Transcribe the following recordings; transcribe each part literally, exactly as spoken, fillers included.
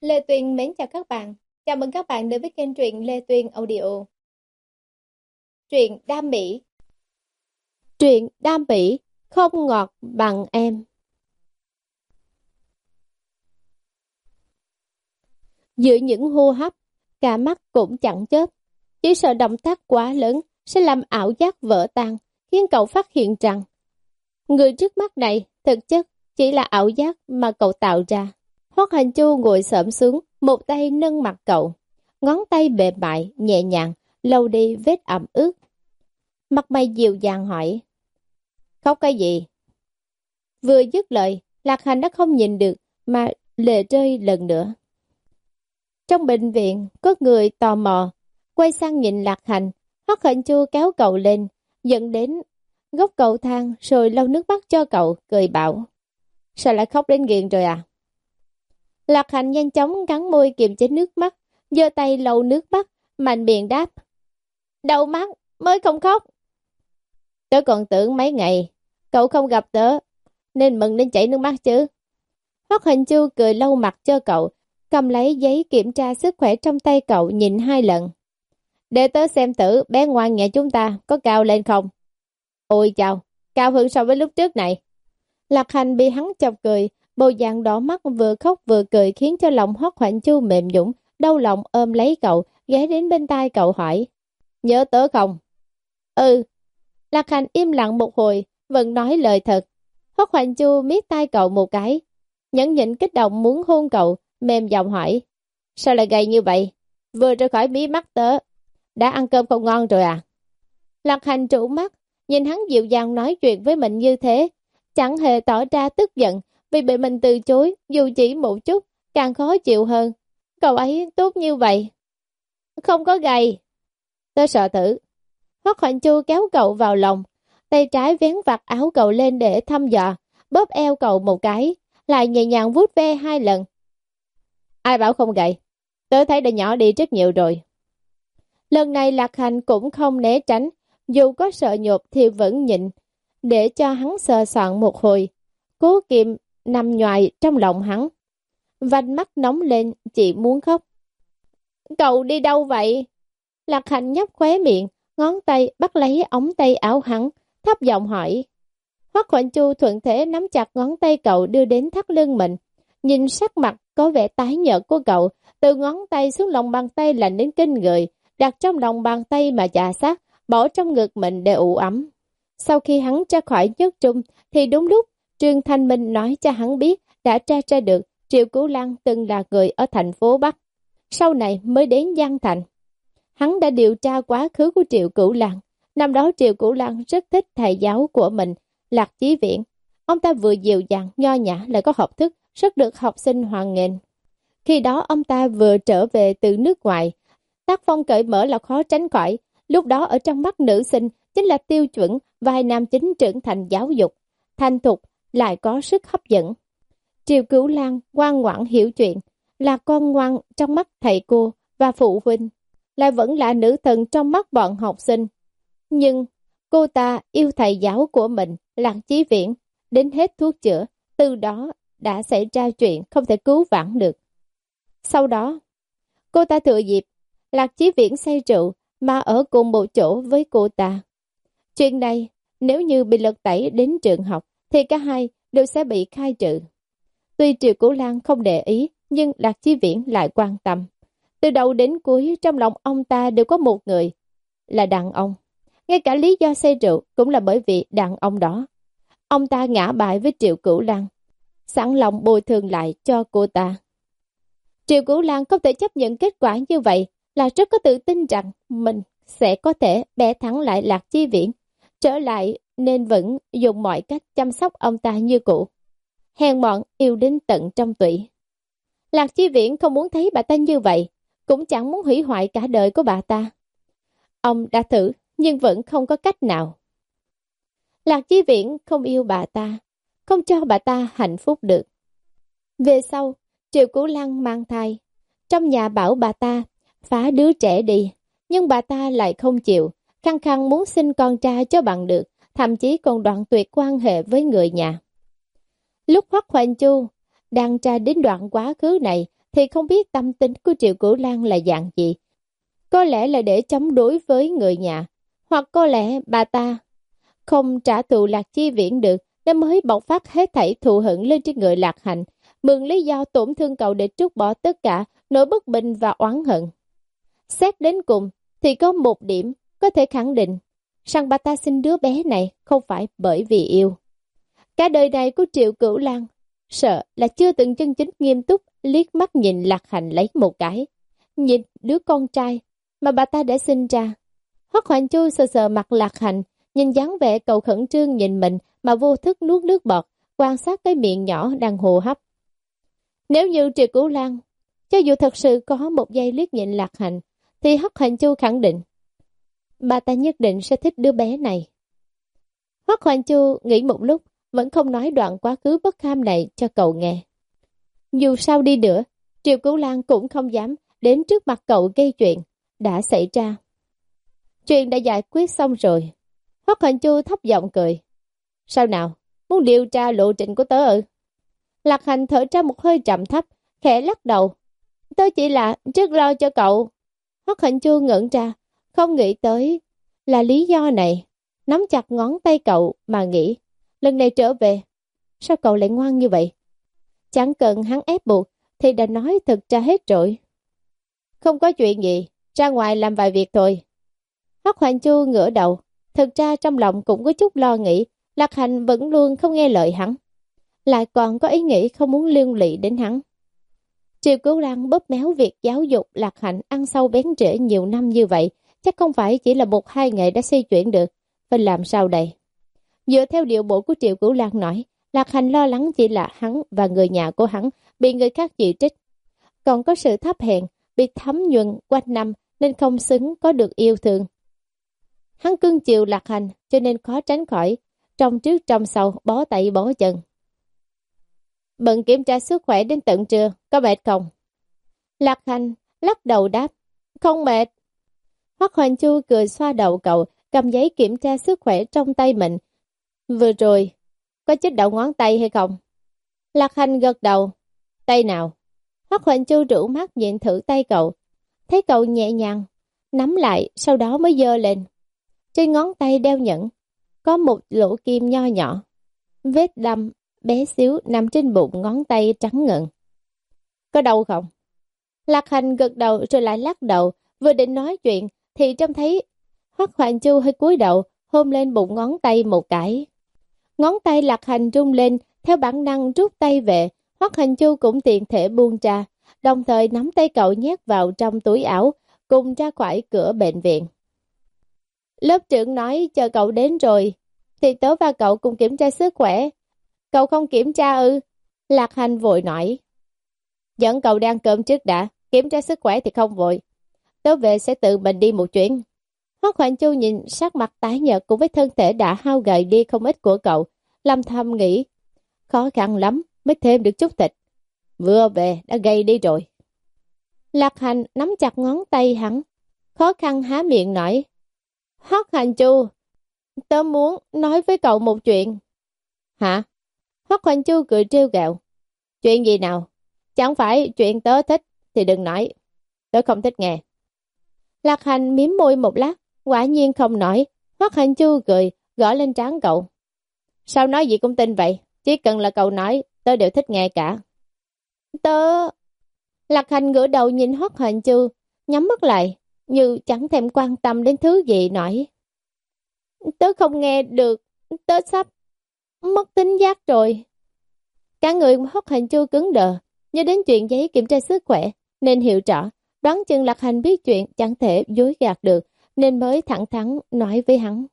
Lê Tuyên mến chào các bạn. Chào mừng các bạn đến với kênh truyện Lê Tuyên Audio. Truyện Đam Mỹ. Truyện Đam Mỹ không ngọt bằng em. Giữa những hô hấp, cả mắt cũng chẳng chớp. Chỉ sợ động tác quá lớn sẽ làm ảo giác vỡ tan, khiến cậu phát hiện rằng người trước mắt này thực chất chỉ là ảo giác mà cậu tạo ra. Hoắc Hành Chu ngồi xổm xuống, một tay nâng mặt cậu, ngón tay mềm mại, nhẹ nhàng, lau đi vết ẩm ướt. Mặt mày dịu dàng hỏi, khóc cái gì? Vừa dứt lời, Lạc Hành đã không nhìn được mà lệ rơi lần nữa. Trong bệnh viện, có người tò mò, quay sang nhìn Lạc Hành. Hoắc Hành Chu kéo cậu lên, dẫn đến góc cầu thang rồi lau nước mắt cho cậu, cười bảo, sao lại khóc đến nghiền rồi à? Lạc Hành nhanh chóng cắn môi kiềm chế nước mắt, giơ tay lau nước mắt, mạnh miệng đáp, đau mắt mới không khóc. Tớ còn tưởng mấy ngày cậu không gặp tớ nên mừng đến chảy nước mắt chứ. Hoắc Hành Chu cười lau mặt cho cậu, cầm lấy giấy kiểm tra sức khỏe trong tay cậu nhìn hai lần. Để tớ xem thử bé ngoan nhà chúng ta có cao lên không. Ôi chào, cao hơn so với lúc trước này. Lạc Hành bị hắn chọc cười, bộ dạng đỏ mắt vừa khóc vừa cười khiến cho lòng Hoắc Hành Chu mềm nhũn, đau lòng ôm lấy cậu, ghé đến bên tai cậu hỏi, nhớ tớ không? Ừ. Lạc Hành im lặng một hồi, vẫn nói lời thật. Hoắc Hành Chu miết tai cậu một cái, nhẫn nhịn kích động muốn hôn cậu, mềm giọng hỏi, sao lại gầy như vậy? Vừa ra khỏi mí mắt tớ, đã ăn cơm không ngon rồi à? Lạc Hành trụ mắt, nhìn hắn dịu dàng nói chuyện với mình như thế, chẳng hề tỏ ra tức giận vì bị mình từ chối, dù chỉ một chút, càng khó chịu hơn. Cậu ấy tốt như vậy. Không có gầy. Tớ sợ thử. Hoắc Hành Chu kéo cậu vào lòng, tay trái vén vạt áo cậu lên để thăm dò, bóp eo cậu một cái, lại nhẹ nhàng vuốt ve hai lần. Ai bảo không gầy? Tớ thấy đã nhỏ đi rất nhiều rồi. Lần này Lạc Hành cũng không né tránh, dù có sợ nhột thì vẫn nhịn, để cho hắn sờ soạn một hồi, cố kiềm nằm nhoài trong lòng hắn. Vành mắt nóng lên, chỉ muốn khóc. Cậu đi đâu vậy? Lạc Hành nhấp khóe miệng, ngón tay bắt lấy ống tay áo hắn, thấp giọng hỏi. Hoắc Hoạnh Chu thuận thế nắm chặt ngón tay cậu đưa đến thắt lưng mình, nhìn sắc mặt có vẻ tái nhợt của cậu, từ ngón tay xuống lòng bàn tay lạnh đến kinh người, đặt trong lòng bàn tay mà chà sát, bỏ trong ngực mình để ủ ấm. Sau khi hắn ra khỏi nhất trung, thì đúng lúc Trương Thanh Minh nói cho hắn biết đã tra ra được Triệu Cửu Lăng từng là người ở thành phố Bắc, sau này mới đến Giang Thành. Hắn đã điều tra quá khứ của Triệu Cửu Lăng. Năm đó Triệu Cửu Lăng rất thích thầy giáo của mình, Lạc Chí Viễn. Ông ta vừa dịu dàng, nho nhã lại có học thức, rất được học sinh hoan nghênh. Khi đó ông ta vừa trở về từ nước ngoài, tác phong cởi mở là khó tránh khỏi. Lúc đó ở trong mắt nữ sinh chính là tiêu chuẩn vai nam chính trưởng thành giáo dục, thành thục lại có sức hấp dẫn. Triệu Cửu Lăng ngoan ngoãn hiểu chuyện, là con ngoan trong mắt thầy cô và phụ huynh, lại vẫn là nữ thần trong mắt bọn học sinh. Nhưng cô ta yêu thầy giáo của mình, Lạc Chí Viễn, đến hết thuốc chữa, từ đó đã xảy ra chuyện không thể cứu vãn được. Sau đó, cô ta thừa dịp Lạc Chí Viễn say rượu mà ở cùng một chỗ với cô ta. Chuyện này, nếu như bị lật tẩy đến trường học, thì cả hai đều sẽ bị khai trừ. Tuy Triệu Cửu Lăng không để ý, nhưng Lạc Chí Viễn lại quan tâm. Từ đầu đến cuối, trong lòng ông ta đều có một người, là đàn ông. Ngay cả lý do say rượu cũng là bởi vì đàn ông đó. Ông ta ngã bại với Triệu Cửu Lăng, sẵn lòng bồi thường lại cho cô ta. Triệu Cửu Lăng không thể chấp nhận kết quả như vậy, là rất có tự tin rằng mình sẽ có thể bẻ thắng lại Lạc Chí Viễn, trở lại nên vẫn dùng mọi cách chăm sóc ông ta như cũ. Hèn mọn yêu đến tận trong tủy. Lạc Chí Viễn không muốn thấy bà ta như vậy, cũng chẳng muốn hủy hoại cả đời của bà ta. Ông đã thử nhưng vẫn không có cách nào. Lạc Chí Viễn không yêu bà ta, không cho bà ta hạnh phúc được. Về sau, Triệu Cửu Lăng mang thai, trong nhà bảo bà ta phá đứa trẻ đi, nhưng bà ta lại không chịu, khăng khăng muốn sinh con trai cho bằng được, thậm chí còn đoạn tuyệt quan hệ với người nhà. Lúc Hoắc Hoành Chu đang tra đến đoạn quá khứ này, thì không biết tâm tính của Triệu Cửu Lan là dạng gì. Có lẽ là để chống đối với người nhà, hoặc có lẽ bà ta không trả thù Lạc Chi Viễn được nên mới bộc phát hết thảy thù hận lên trên người Lạc Hành, mượn lý do tổn thương cậu để trút bỏ tất cả nỗi bất bình và oán hận. Xét đến cùng thì có một điểm có thể khẳng định rằng bà ta sinh đứa bé này không phải bởi vì yêu. Cả đời này của Triệu Cửu Lan sợ là chưa từng chân chính nghiêm túc liếc mắt nhìn Lạc Hành lấy một cái, nhìn đứa con trai mà bà ta đã sinh ra. Hoắc Hoành Chu sờ sờ mặt Lạc Hành, nhìn dáng vẻ cậu khẩn trương nhìn mình mà vô thức nuốt nước bọt, quan sát cái miệng nhỏ đang hô hấp. Nếu như Triệu Cửu Lan, cho dù thật sự có một giây liếc nhìn Lạc Hành, thì Hoắc Hoành Chu khẳng định bà ta nhất định sẽ thích đứa bé này. Hoắc Hoành Chu nghĩ một lúc, vẫn không nói đoạn quá khứ bất kham này cho cậu nghe. Dù sao đi nữa, Triệu Cửu Lan cũng không dám đến trước mặt cậu gây chuyện đã xảy ra. Chuyện đã giải quyết xong rồi. Hoắc Hoành Chu thấp giọng cười. Sao nào, muốn điều tra lộ trình của tớ ư? Lạc Hành thở ra một hơi trầm thấp, khẽ lắc đầu. Tớ chỉ là rất lo cho cậu. Hoắc Hoành Chu ngẩn ra, không nghĩ tới là lý do này. Nắm chặt ngón tay cậu mà nghĩ, lần này trở về, sao cậu lại ngoan như vậy? Chẳng cần hắn ép buộc thì đã nói thật ra hết rồi. Không có chuyện gì, ra ngoài làm vài việc thôi. Hoắc Hoành Chu ngửa đầu, thực ra trong lòng cũng có chút lo nghĩ, Lạc Hành vẫn luôn không nghe lời hắn, lại còn có ý nghĩ không muốn liên lụy đến hắn. Triệu Cửu Lan bóp méo việc giáo dục Lạc Hành ăn sâu bén rễ nhiều năm như vậy, chắc không phải chỉ là một hai ngày đã xoay chuyển được, phải làm sao đây? Dựa theo điệu bộ của Triệu Cửu Lan nói, Lạc Hành lo lắng chỉ là hắn và người nhà của hắn bị người khác chỉ trích, còn có sự thấp hèn, bị thấm nhuần quanh năm nên không xứng có được yêu thương. Hắn cưng chiều Lạc Hành cho nên khó tránh khỏi trong trước trong sau bó tay bó chân. Bận kiểm tra sức khỏe đến tận trưa, có mệt không? Lạc Hành lắc đầu đáp, không mệt. Hoắc Hoành Chu cười xoa đầu cậu, cầm giấy kiểm tra sức khỏe trong tay mình. Vừa rồi, có chích đầu ngón tay hay không? Lạc Hành gật đầu. Tay nào? Hoắc Hoành Chu rủ mắt nhìn thử tay cậu. Thấy cậu nhẹ nhàng, nắm lại, sau đó mới giơ lên. Trên ngón tay đeo nhẫn, có một lỗ kim nho nhỏ. Vết đâm bé xíu nằm trên bụng ngón tay trắng ngần. Có đau không? Lạc Hành gật đầu rồi lại lắc đầu, vừa định nói chuyện thì trông thấy Hoắc Hoành Chu hơi cúi đầu hôn lên bụng ngón tay một cái. Ngón tay Lạc Hành rung lên, theo bản năng rút tay về. Hoắc Hoành Chu cũng tiện thể buông ra, đồng thời nắm tay cậu nhét vào trong túi áo, cùng ra khỏi cửa bệnh viện. Lớp trưởng nói chờ cậu đến rồi thì tớ và cậu cùng kiểm tra sức khỏe. Cậu không kiểm tra ư? Lạc Hành vội nói. Dẫn cậu đi ăn cơm trước đã, kiểm tra sức khỏe thì không vội. Tớ về sẽ tự mình đi một chuyến. Hoắc Hoành Chu nhìn sắc mặt tái nhợt cùng với thân thể đã hao gầy đi không ít của cậu, lâm thầm nghĩ, khó khăn lắm mới thêm được chút thịt. Vừa về đã gầy đi rồi. Lạc Hành nắm chặt ngón tay hắn, khó khăn há miệng nói. Hoắc Hoành Chu, tớ muốn nói với cậu một chuyện. Hả? Hoắc Hoành Chu cười trêu ghẹo. Chuyện gì nào? Chẳng phải chuyện tớ thích thì đừng nói. Tớ không thích nghe. Lạc Hành mím môi một lát, quả nhiên không nói. Hoắc Hoành Chu cười, gõ lên trán cậu. Sao nói gì cũng tin vậy? Chỉ cần là cậu nói, tớ đều thích nghe cả. Tớ... Lạc Hành ngửa đầu nhìn Hoắc Hoành Chu, nhắm mắt lại, như chẳng thèm quan tâm đến thứ gì nói. Tớ không nghe được, tớ sắp mất tính giác rồi. Cả người Hoắc Hoành Chu cứng đờ, nhớ đến chuyện giấy kiểm tra sức khỏe, nên hiểu rõ, đoán chừng Lạc Hành biết chuyện chẳng thể dối gạt được, nên mới thẳng thắn nói với hắn.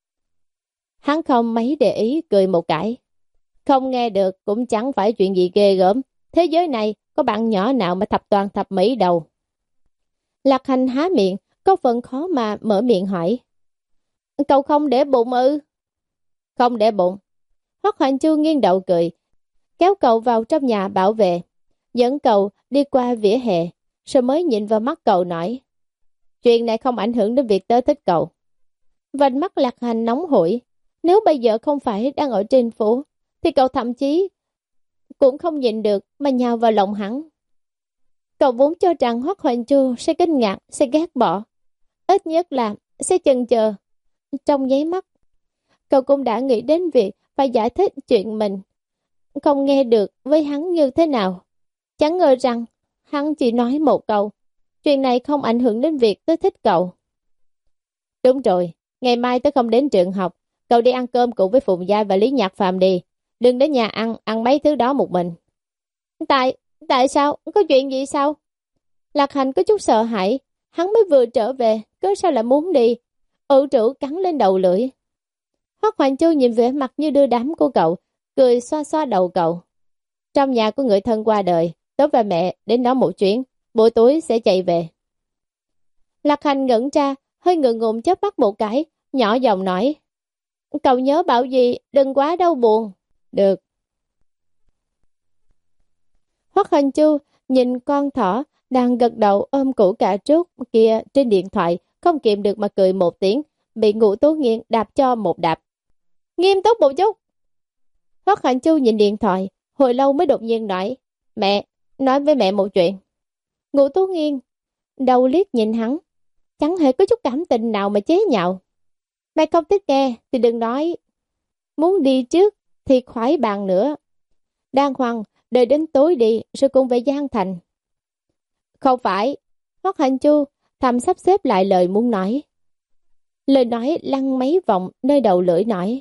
Hắn không mấy để ý, cười một cái. Không nghe được cũng chẳng phải chuyện gì ghê gớm, thế giới này có bạn nhỏ nào mà thập toàn thập mỹ đâu. Lạc Hành há miệng, có phần khó mà mở miệng hỏi. Cậu không để bụng ư? Không để bụng. Hoắc Hoành Chu nghiêng đầu cười, kéo cậu vào trong nhà bảo vệ, dẫn cậu đi qua vỉa hè, rồi mới nhìn vào mắt cậu nói. Chuyện này không ảnh hưởng đến việc tớ thích cậu. Vành mắt Lạc Hành nóng hổi, nếu bây giờ không phải đang ở trên phố, thì cậu thậm chí cũng không nhìn được mà nhào vào lòng hắn. Cậu vốn cho rằng Hoắc Hoành Chu sẽ kinh ngạc, sẽ ghét bỏ, ít nhất là sẽ chần chờ. Trong nháy mắt, cậu cũng đã nghĩ đến việc phải giải thích chuyện mình không nghe được với hắn như thế nào. Chẳng ngờ rằng hắn chỉ nói một câu, chuyện này không ảnh hưởng đến việc tôi thích cậu. Đúng rồi, ngày mai tôi không đến trường học, cậu đi ăn cơm cùng với Phùng Giai và Lý Nhạc Phạm đi, đừng đến nhà ăn, ăn mấy thứ đó một mình. Tại, tại sao? Có chuyện gì sao? Lạc Hành có chút sợ hãi, hắn mới vừa trở về, cớ sao lại muốn đi? Ự trữ cắn lên đầu lưỡi. Hoắc Hoành Chu nhìn vẻ mặt như đưa đám của cậu, cười xoa xoa đầu cậu. Trong nhà có người thân qua đời, tớ và mẹ đến đó một chuyến, buổi tối sẽ chạy về. Lạc Hành ngẩn ra, hơi ngượng ngùng chớp mắt một cái, nhỏ giọng nói. Cậu nhớ bảo gì, đừng quá đau buồn. Được. Hoắc Hoành Chu nhìn con thỏ đang gật đầu ôm củ cà rốt kia trên điện thoại, không kiềm được mà cười một tiếng, bị Ngũ Tố Nghiên đạp cho một đạp. Nghiêm túc một chút. Hoắc Hoành Chu nhìn điện thoại, hồi lâu mới đột nhiên nói, mẹ, nói với mẹ một chuyện. Ngũ Tố Nghiên đầu liếc nhìn hắn, chẳng hề có chút cảm tình nào mà chế nhạo. Mẹ không thích nghe thì đừng nói, muốn đi trước thì khỏi bàn nữa. Đàng hoàng đợi đến tối đi rồi cùng về Giang Thành. Không phải. Hoắc Hoành Chu thầm sắp xếp lại lời muốn nói. Lời nói lăn mấy vòng nơi đầu lưỡi nói.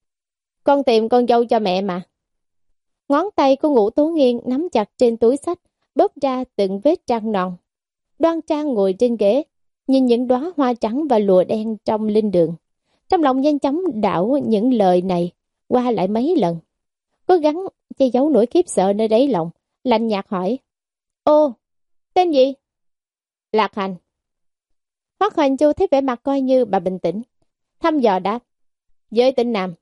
Con tìm con dâu cho mẹ mà. Ngón tay của Ngũ Tố Nghiên nắm chặt trên túi xách, bóp ra từng vết trăng non. Đoan Trang ngồi trên ghế, nhìn những đóa hoa trắng và lụa đen trong linh đường. Trong lòng nhanh chóng đảo những lời này qua lại mấy lần. Cố gắng che giấu nỗi khiếp sợ nơi đáy lòng, lạnh nhạt hỏi. Ô, tên gì? Lạc Hành. Hoắc Hoành Chu thấy vẻ mặt coi như bà bình tĩnh, thăm dò đáp. Giới tính nam.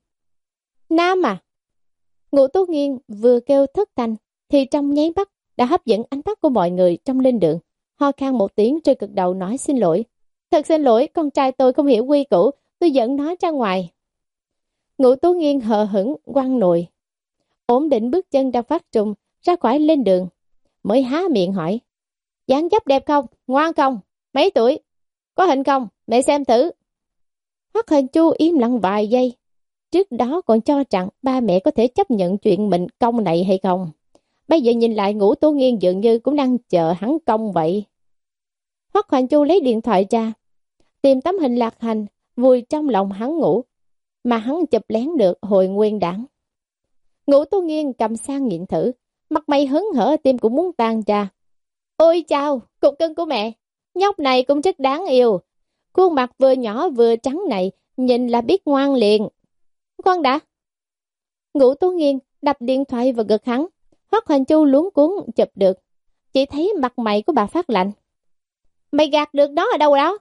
Nam à? Ngũ Tố Nghiên vừa kêu thất thanh thì trong nháy mắt đã hấp dẫn ánh mắt của mọi người trong linh đường. Ho khan một tiếng rồi cực đầu nói xin lỗi. Thật xin lỗi, con trai tôi không hiểu quy củ, tôi dẫn nó ra ngoài. Ngũ Tố Nghiên hờ hững quăng nồi, ổn định bước chân ra phát trung ra khỏi lên đường, mới há miệng hỏi. Dáng dấp đẹp không? Ngoan không? Mấy tuổi? Có hình không? Mẹ xem thử. Hoắc Hoành Chu im lặng vài giây. Trước đó còn cho rằng ba mẹ có thể chấp nhận chuyện mình công này hay không. Bây giờ nhìn lại Ngũ Tố Nghiên dường như cũng đang chờ hắn công vậy. Hoắc Hoành Chu lấy điện thoại ra, tìm tấm hình Lạc Hành vùi trong lòng hắn ngủ, mà hắn chụp lén được hồi nguyên đảng. Ngũ Tố Nghiên cầm sang nhìn thử, mặt mày hớn hở, tim cũng muốn tan ra. Ôi chao, cục cưng của mẹ, nhóc này cũng rất đáng yêu. Khuôn mặt vừa nhỏ vừa trắng này, nhìn là biết ngoan liền. Khoan đã. Ngũ Tố Nghiên đập điện thoại vào ngực hắn. Hoắc Hoành Chu luống cuốn chụp được, chỉ thấy mặt mày của bà phát lạnh. Mày gạt được nó ở đâu đó?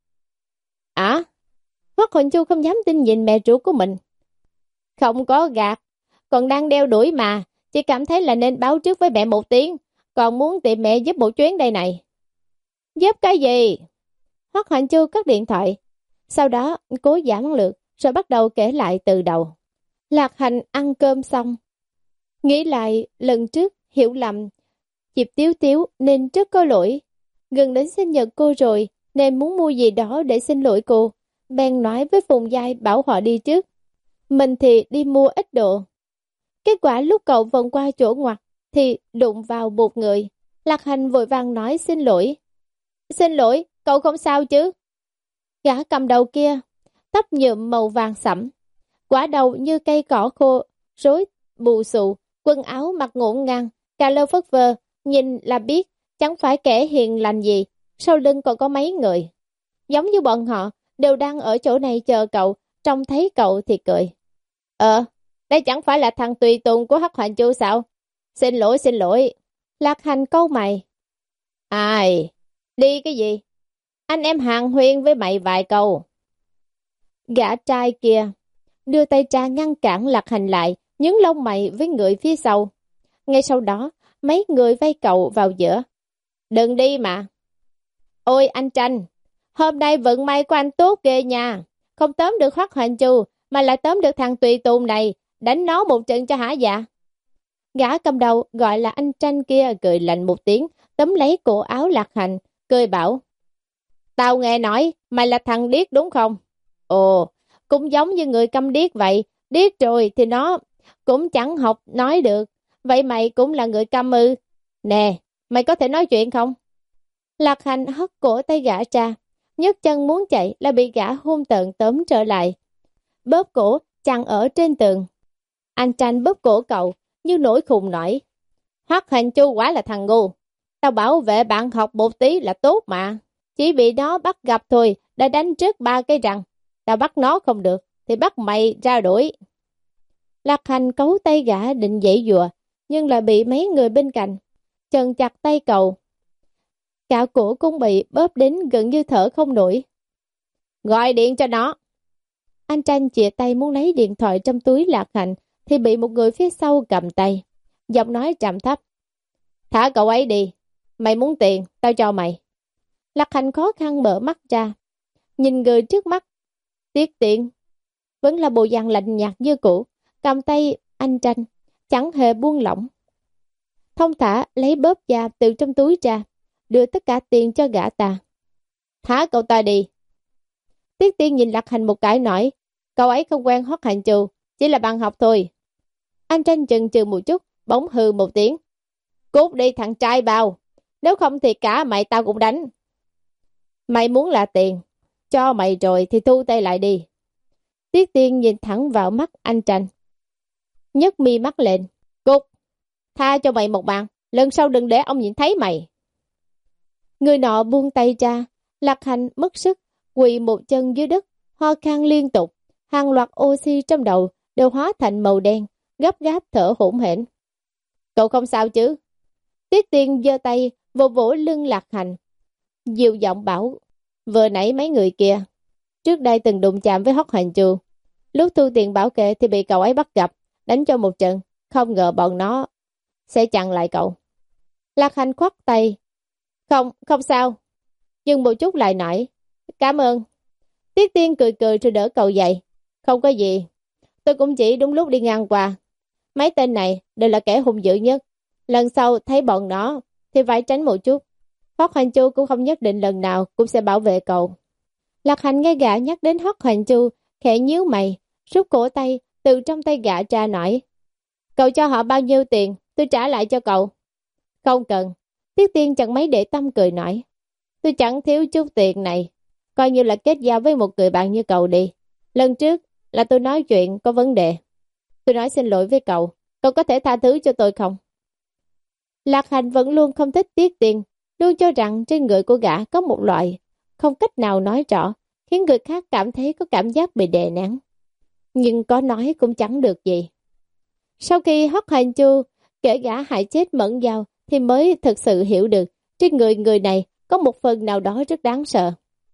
À? Hoắc Hoành Chu không dám tin nhìn mẹ ruột của mình. Không có gạt, còn đang đeo đuổi mà, chỉ cảm thấy là nên báo trước với mẹ một tiếng, còn muốn tìm mẹ giúp một chuyến đây này. Giúp cái gì? Hoắc Hoành Chu cất điện thoại, sau đó cố giảng lược, rồi bắt đầu kể lại từ đầu. Lạc Hành ăn cơm xong, nghĩ lại lần trước hiểu lầm, dịp tiếu tiếu nên rất có lỗi. Gần đến sinh nhật cô rồi nên muốn mua gì đó để xin lỗi cô. Bèn nói với Phùng Giai bảo họ đi trước, mình thì đi mua ít đồ. Kết quả lúc cậu vòng qua chỗ ngoặt thì đụng vào một người. Lạc Hành vội vàng nói xin lỗi. Xin lỗi, cậu không sao chứ? Gã cầm đầu kia, tóc nhuộm màu vàng sẫm, quả đầu như cây cỏ khô, rối bù xù, quần áo mặc ngổn ngang, cà lơ phất phơ, nhìn là biết chẳng phải kẻ hiền lành gì. Sau lưng còn có mấy người, giống như bọn họ đều đang ở chỗ này chờ cậu, trông thấy cậu thì cười. Ờ, đây chẳng phải là thằng tùy tùng của Hoắc Hoành Chu sao? Xin lỗi, xin lỗi. Lạc Hành câu mày. Ai, đi cái gì? Anh em hàng huyên với mày vài câu. Gã trai kia đưa tay ra ngăn cản Lạc Hành lại, nhướng lông mày với người phía sau. Ngay sau đó, mấy người vây cậu vào giữa. Đừng đi mà. Ôi anh Tranh, hôm nay vận may của anh tốt ghê nha. Không tóm được Hoắc Hoành Chu, mà lại tóm được thằng tùy tùng này, đánh nó một trận cho hả dạ. Gã cầm đầu gọi là anh Tranh kia cười lạnh một tiếng, tóm lấy cổ áo Lạc Hành, cười bảo. Tao nghe nói, mày là thằng điếc đúng không? Ồ, cũng giống như người câm điếc vậy, điếc rồi thì nó cũng chẳng học nói được. Vậy mày cũng là người câm ư? Nè, mày có thể nói chuyện không? Lạc Hành hất cổ tay gã ra, nhấc chân muốn chạy là bị gã hung tợn tóm trở lại. Bóp cổ chặn ở trên tường. Anh Tranh bóp cổ cậu, như nổi khùng nổi. Hoắc Hành Chu quả là thằng ngu. Tao bảo vệ bạn học một tí là tốt mà. Chỉ bị nó bắt gặp thôi, đã đánh trước ba cái răng. Tao bắt nó không được, thì bắt mày ra đuổi. Lạc Hành cấu tay gã định dãy dùa, nhưng lại bị mấy người bên cạnh chần chặt tay cậu. Cả cổ cũng bị bóp đến gần như thở không nổi. Gọi điện cho nó. Anh Tranh chìa tay muốn lấy điện thoại trong túi Lạc Hành, thì bị một người phía sau cầm tay. Giọng nói trầm thấp. Thả cậu ấy đi. Mày muốn tiền, tao cho mày. Lạc Hành khó khăn mở mắt ra. Nhìn người trước mắt. Tiết Tiện. Vẫn là bộ dạng lạnh nhạt như cũ. Cầm tay anh Tranh. Chẳng hề buông lỏng. Thông thả lấy bóp da từ trong túi ra. Đưa tất cả tiền cho gã ta. Thả cậu ta đi. Tiết Tiên nhìn Lạc Hành một cái nói. Cậu ấy không quen Hoắc Hành Chu, chỉ là bạn học thôi. Anh Tranh chần chừ một chút, bỗng hừ một tiếng. Cút đi thằng trai bao, nếu không thì cả mày tao cũng đánh. Mày muốn là tiền, cho mày rồi thì thu tay lại đi. Tiết Tiên nhìn thẳng vào mắt anh Tranh. Nhấc mi mắt lên. Cút, tha cho mày một mạng, lần sau đừng để ông nhìn thấy mày. Người nọ buông tay ra, Lạc Hành mất sức, quỳ một chân dưới đất, ho khan liên tục. Hàng loạt oxy trong đầu đều hóa thành màu đen, gấp gáp thở hổn hển. Cậu không sao chứ? Tiết Tiên giơ tay vỗ vỗ lưng Lạc Hành, dịu giọng bảo. Vừa nãy mấy người kia trước đây từng đụng chạm với Hoắc Hành Chu, lúc thu tiền bảo kê thì bị cậu ấy bắt gặp, đánh cho một trận. Không ngờ bọn nó sẽ chặn lại cậu. Lạc Hành khoát tay. Không, không sao. Nhưng một chút lại nổi. Cảm ơn. Tiết Tiên cười cười rồi đỡ cậu dậy. Không có gì, tôi cũng chỉ đúng lúc đi ngang qua. Mấy tên này đều là kẻ hung dữ nhất. Lần sau thấy bọn nó thì phải tránh một chút. Hoắc Hành Chu cũng không nhất định lần nào cũng sẽ bảo vệ cậu. Lạc Hành nghe gã nhắc đến Hoắc Hành Chu, khẽ nhíu mày, rút cổ tay từ trong tay gã ra nói. Cậu cho họ bao nhiêu tiền, tôi trả lại cho cậu. Không cần. Tiết Tiên chẳng mấy để tâm cười nói. Tôi chẳng thiếu chút tiền này, coi như là kết giao với một người bạn như cậu đi. Lần trước là tôi nói chuyện có vấn đề. Tôi nói xin lỗi với cậu, cậu có thể tha thứ cho tôi không? Lạc Hành vẫn luôn không thích Tiết Tiên, luôn cho rằng trên người của gã có một loại không cách nào nói rõ, khiến người khác cảm thấy có cảm giác bị đè nén. Nhưng có nói cũng chẳng được gì. Sau khi Hoắc Hành Chu kể gã hại chết Mẫn Giao thì mới thực sự hiểu được trên người người này có một phần nào đó rất đáng sợ.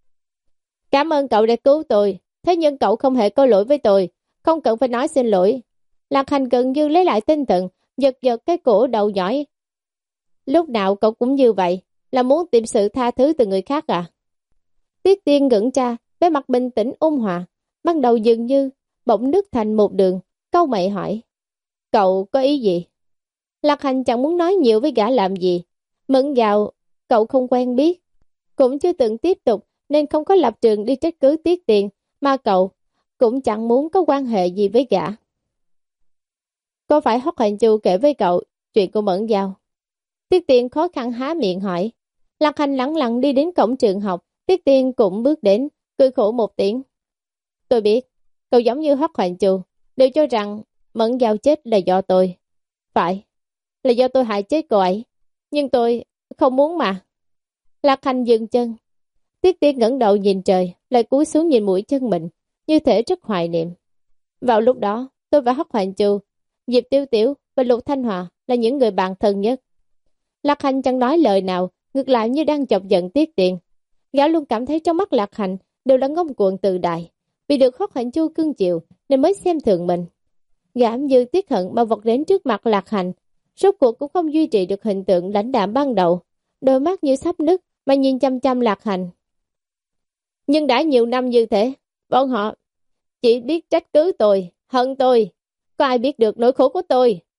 Cảm ơn cậu đã cứu tôi, thế nhưng cậu không hề có lỗi với tôi, không cần phải nói xin lỗi. Lạc Hành gần như lấy lại tinh thần, giật giật cái cổ đầu nhỏi. Lúc nào cậu cũng như vậy, là muốn tìm sự tha thứ từ người khác à? Tiết Tiên ngẩn ra, vẻ mặt bình tĩnh ôn hòa, ban đầu dường như bỗng nứt thành một đường, câu mày hỏi. Cậu có ý gì? Lạc Hành chẳng muốn nói nhiều với gã làm gì. Mẫn Giao, cậu không quen biết, cũng chưa từng tiếp tục nên không có lập trường đi trách cứ Tiết Tiên, mà cậu cũng chẳng muốn có quan hệ gì với gã. Có phải Hoắc Hành Chu kể với cậu chuyện của Mẫn Giao? Tiết Tiên khó khăn há miệng hỏi. Lạc Hành lẳng lặng đi đến cổng trường học, Tiết Tiên cũng bước đến, cười khổ một tiếng. Tôi biết, cậu giống như Hoắc Hành Chu, đều cho rằng Mẫn Giao chết là do tôi. Phải, là do tôi hại chết cô ấy, nhưng tôi không muốn mà. Lạc Hành dừng chân. Tiết Tiên ngẩng đầu nhìn trời, lại cúi xuống nhìn mũi chân mình, như thể rất hoài niệm. Vào lúc đó, tôi và Hoắc Hành Chu, Diệp Tiêu Tiểu và Lục Thanh Hòa là những người bạn thân nhất. Lạc Hành chẳng nói lời nào, ngược lại như đang chọc giận Tiết Tiên. Gã luôn cảm thấy trong mắt Lạc Hành đều là ngông cuồng tự đại, vì được Hoắc Hành Chu cưng chiều nên mới xem thường mình. Gã như tiếc hận mà vọt đến trước mặt Lạc Hành, rốt cuộc cũng không duy trì được hình tượng lãnh đạm ban đầu, đôi mắt như sắp nứt mà nhìn chăm chăm Lạc Hành. Nhưng đã nhiều năm như thế, bọn họ chỉ biết trách cứ tôi, hận tôi, có ai biết được nỗi khổ của tôi.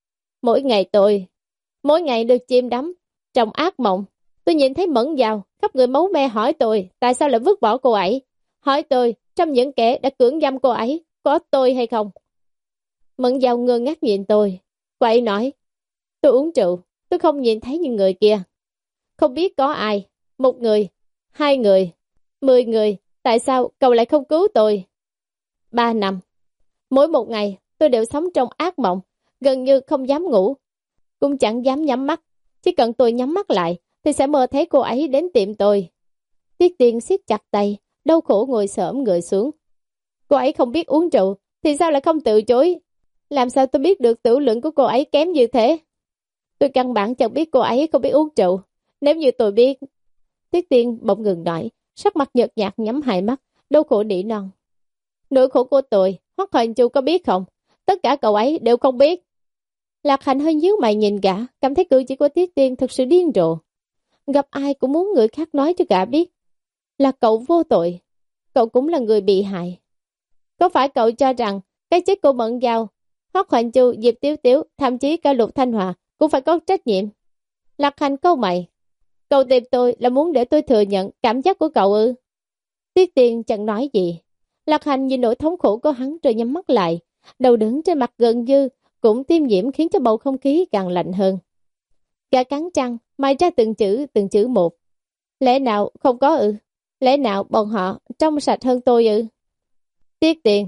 Mỗi ngày tôi, mỗi ngày được chìm đắm trong ác mộng. Tôi nhìn thấy Mẫn Giao, khắp người máu me hỏi tôi tại sao lại vứt bỏ cô ấy. Hỏi tôi, trong những kẻ đã cưỡng dâm cô ấy, có tôi hay không? Mẫn Giao ngơ ngác nhìn tôi. Cô ấy nói, tôi uống rượu, tôi không nhìn thấy những người kia. Không biết có ai, một người, hai người, mười người, tại sao cậu lại không cứu tôi? Ba năm. Mỗi một ngày, tôi đều sống trong ác mộng, gần như không dám ngủ, cũng chẳng dám nhắm mắt. Chỉ cần tôi nhắm mắt lại, thì sẽ mơ thấy cô ấy đến tiệm tôi. Tiết Tiên siết chặt tay, đau khổ ngồi xổm người xuống. Cô ấy không biết uống rượu, thì sao lại không từ chối? Làm sao tôi biết được tiểu lượng của cô ấy kém như thế? Tôi căn bản chẳng biết cô ấy không biết uống rượu. Nếu như tôi biết... Tiết Tiên bỗng ngừng nói, sắc mặt nhợt nhạt nhắm hai mắt, đau khổ nỉ non. Nỗi khổ của tôi, Hoắc Hoành Chu có biết không? Tất cả cậu ấy đều không biết. Lạc Hành hơi nhíu mày nhìn gã, cảm thấy cử chỉ của Tiết Tiên thật sự điên rồ. Gặp ai cũng muốn người khác nói cho gã biết là cậu vô tội, cậu cũng là người bị hại. Có phải cậu cho rằng cái chết của Mẫn Giao, Hoắc Hoành Chu, Diệp Tiếu Tiếu, thậm chí cả Lục Thanh Hòa cũng phải có trách nhiệm? Lạc Hành câu mày, cậu tìm tôi là muốn để tôi thừa nhận cảm giác của cậu ư? Tiết Tiên chẳng nói gì. Lạc Hành nhìn nỗi thống khổ của hắn rồi nhắm mắt lại, đầu đứng trên mặt gần như cũng tiêm nhiễm khiến cho bầu không khí càng lạnh hơn. Gã cắn răng, mai ra từng chữ từng chữ một. Lẽ nào không có ư? Lẽ nào bọn họ trong sạch hơn tôi ư? Tiết Tiên.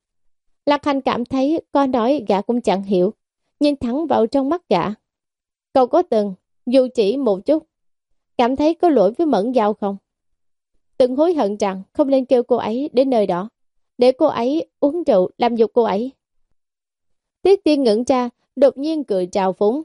Lạc Hành cảm thấy có nói gã cũng chẳng hiểu, nhìn thẳng vào trong mắt gã. Cậu có từng, dù chỉ một chút, cảm thấy có lỗi với Mẫn Giao không? Từng hối hận rằng không nên kêu cô ấy đến nơi đó, để cô ấy uống rượu làm nhục cô ấy. Tiết Tiên ngẩn ra, đột nhiên cười trào phúng.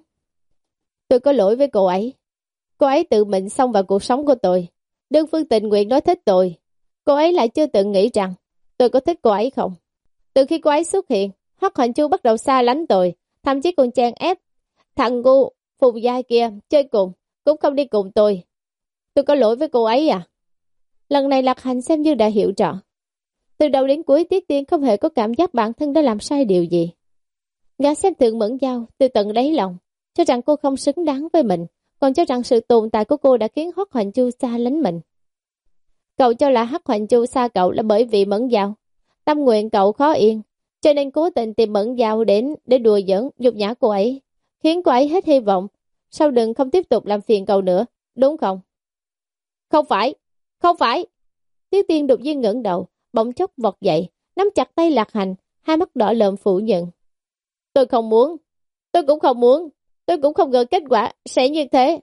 Tôi có lỗi với cô ấy. Cô ấy tự mình xông vào cuộc sống của tôi. Đơn phương tình nguyện nói thích tôi. Cô ấy lại chưa từng nghĩ rằng tôi có thích cô ấy không. Từ khi cô ấy xuất hiện, Hoắc Hoành Chu bắt đầu xa lánh tôi, thậm chí còn chen ép thằng ngu Phùng Giai kia chơi cùng, cũng không đi cùng tôi. Tôi có lỗi với cô ấy à? Lần này Lạc Hành xem như đã hiểu rõ. Từ đầu đến cuối Tiết Tiên không hề có cảm giác bản thân đã làm sai điều gì. Gã xem thường Mẫn Giao từ tận đáy lòng, cho rằng cô không xứng đáng với mình, còn cho rằng sự tồn tại của cô đã khiến Hoắc Hoành Chu xa lánh mình. Cậu cho là Hoắc Hoành Chu xa cậu là bởi vì Mẫn Giao. Tâm nguyện cậu khó yên, cho nên cố tình tìm Mẫn Giao đến để đùa giỡn, nhục nhã cô ấy, khiến cô ấy hết hy vọng, sau đừng không tiếp tục làm phiền cậu nữa, đúng không? Không phải, không phải. Tiết Tiên đột nhiên ngẩng đầu, bỗng chốc vọt dậy, nắm chặt tay Lạc Hành, hai mắt đỏ lợm phủ nhận. Tôi không muốn, tôi cũng không muốn, tôi cũng không ngờ kết quả sẽ như thế.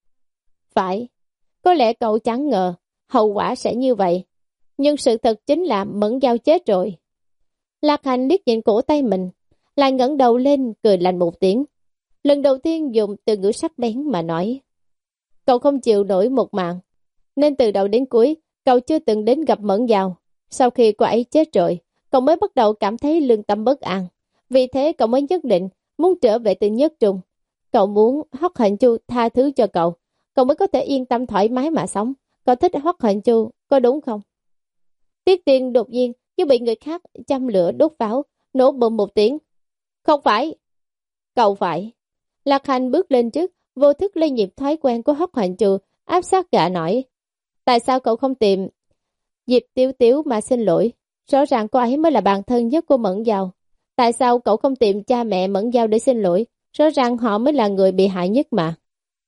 Phải, có lẽ cậu chẳng ngờ hậu quả sẽ như vậy, nhưng sự thật chính là Mẫn Giao chết rồi. Lạc Hành liếc nhìn cổ tay mình, lại ngẩng đầu lên cười lạnh một tiếng. Lần đầu tiên dùng từ ngữ sắc bén mà nói. Cậu không chịu nổi một mạng, nên từ đầu đến cuối cậu chưa từng đến gặp Mẫn Giao. Sau khi cô ấy chết rồi, cậu mới bắt đầu cảm thấy lương tâm bất an. Vì thế cậu mới nhất định muốn trở về từ nhất trung. Cậu muốn Hoắc Hoành Chu tha thứ cho cậu, cậu mới có thể yên tâm thoải mái mà sống. Cậu thích Hoắc Hoành Chu, có đúng không? Tiết Tiên đột nhiên như bị người khác châm lửa đốt pháo, nổ bùm một tiếng. Không phải, cậu phải. Lạc Hành bước lên trước, vô thức lây nhịp thói quen của Hoắc Hoành Chu, áp sát gã nói. Tại sao cậu không tìm Diệp Tiếu Tiếu mà xin lỗi? Rõ ràng cô ấy mới là bạn thân nhất của Mẫn Giao. Tại sao cậu không tìm cha mẹ Mẫn Giao để xin lỗi? Rõ ràng họ mới là người bị hại nhất mà.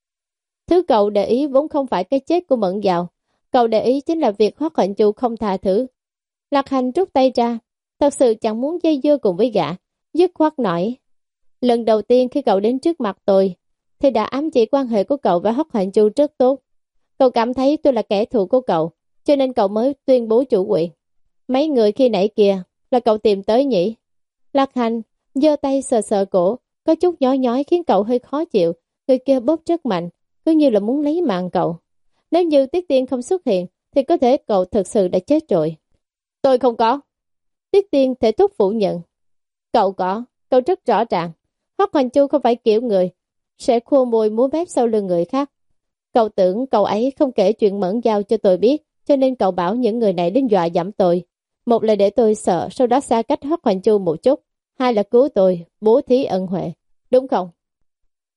Thứ cậu để ý vốn không phải cái chết của Mẫn Giao. Cậu để ý chính là việc Hoắc Hoành Chu không tha thứ. Lạc Hành rút tay ra, thật sự chẳng muốn dây dưa cùng với gã, dứt khoát nói. Lần đầu tiên khi cậu đến trước mặt tôi, thì đã ám chỉ quan hệ của cậu và Hoắc Hoành Chu rất tốt. Cậu cảm thấy tôi là kẻ thù của cậu, cho nên cậu mới tuyên bố chủ quyền. Mấy người khi nãy kìa là cậu tìm tới nhỉ? Lạc Hành giơ tay sờ sờ cổ, có chút nhói nhói khiến cậu hơi khó chịu. Người kia bóp rất mạnh, cứ như là muốn lấy mạng cậu. Nếu như Tiết Tiên không xuất hiện, thì có thể cậu thực sự đã chết rồi. Tôi không có. Tiết Tiên thể thúc phủ nhận. Cậu có, cậu rất rõ ràng. Hoắc Hoành Chu không phải kiểu người sẽ khua môi múa mép sau lưng người khác. Cậu tưởng cậu ấy không kể chuyện Mẫn Giao cho tôi biết, cho nên cậu bảo những người này đến dọa dẫm tôi. Một là để tôi sợ, sau đó xa cách Hoắc Hoành Chu một chút. Hai là cứu tôi, bố thí ân huệ. Đúng không?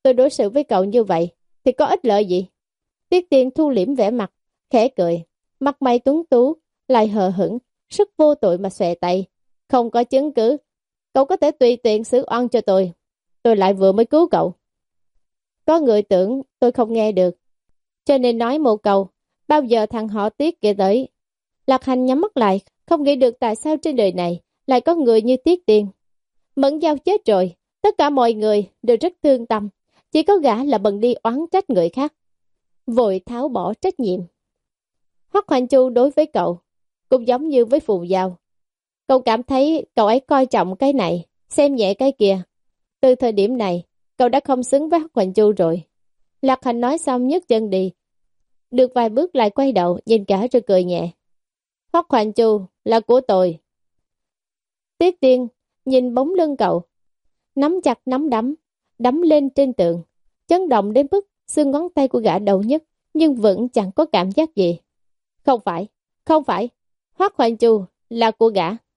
tôi đối xử với cậu như vậy, thì có ích lợi gì? Tiết Tiên thu liễm vẻ mặt, khẽ cười, mặt mày tuấn tú, lại hờ hững, rất vô tội mà xòe tay. Không có chứng cứ, cậu có thể tùy tiện xử oan cho tôi. Tôi lại vừa mới cứu cậu. Có người tưởng tôi không nghe được, cho nên nói một câu, bao giờ thằng họ Tiết kia tới. Lạc Hành nhắm mắt lại, không nghĩ được tại sao trên đời này lại có người như Tiết Tiên. Mẫn Giao chết rồi, tất cả mọi người đều rất thương tâm, chỉ có gã là bận đi oán trách người khác, vội tháo bỏ trách nhiệm. Hoắc Hoành Chu đối với cậu cũng giống như với Phù Giao. Cậu cảm thấy cậu ấy coi trọng cái này, xem nhẹ cái kia. Từ thời điểm này, cậu đã không xứng với Hoắc Hoành Chu rồi. Lạc Hành nói xong nhấc chân đi. Được vài bước lại quay đầu, nhìn cả rồi cười nhẹ. Hoắc Hoành Chu là của tôi. Tiết Tiên nhìn bóng lưng cậu, nắm chặt nắm đấm, đấm lên trên tường, chấn động đến mức xương ngón tay của gã đầu nhất, nhưng vẫn chẳng có cảm giác gì. Không phải, không phải, Hoắc Hoành Chu là của gã.